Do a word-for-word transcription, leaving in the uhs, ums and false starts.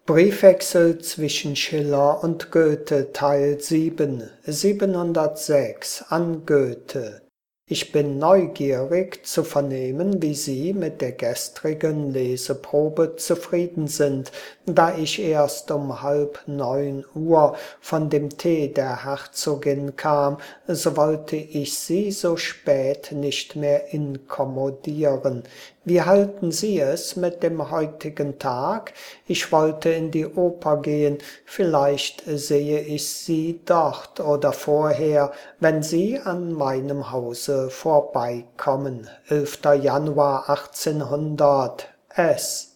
Briefwechsel zwischen Schiller und Goethe Teil sieben, siebenhundertsechs an Goethe. Ich bin neugierig zu vernehmen, wie Sie mit der gestrigen Leseprobe zufrieden sind, da ich erst um halb neun Uhr von dem Tee der Herzogin kam, so wollte ich Sie so spät nicht mehr inkommodieren. Wie halten Sie es mit dem heutigen Tag? Ich wollte in die Oper gehen, vielleicht sehe ich Sie dort oder vorher, wenn Sie an meinem Hause vorbeikommen. elfter Januar achtzehnhundert S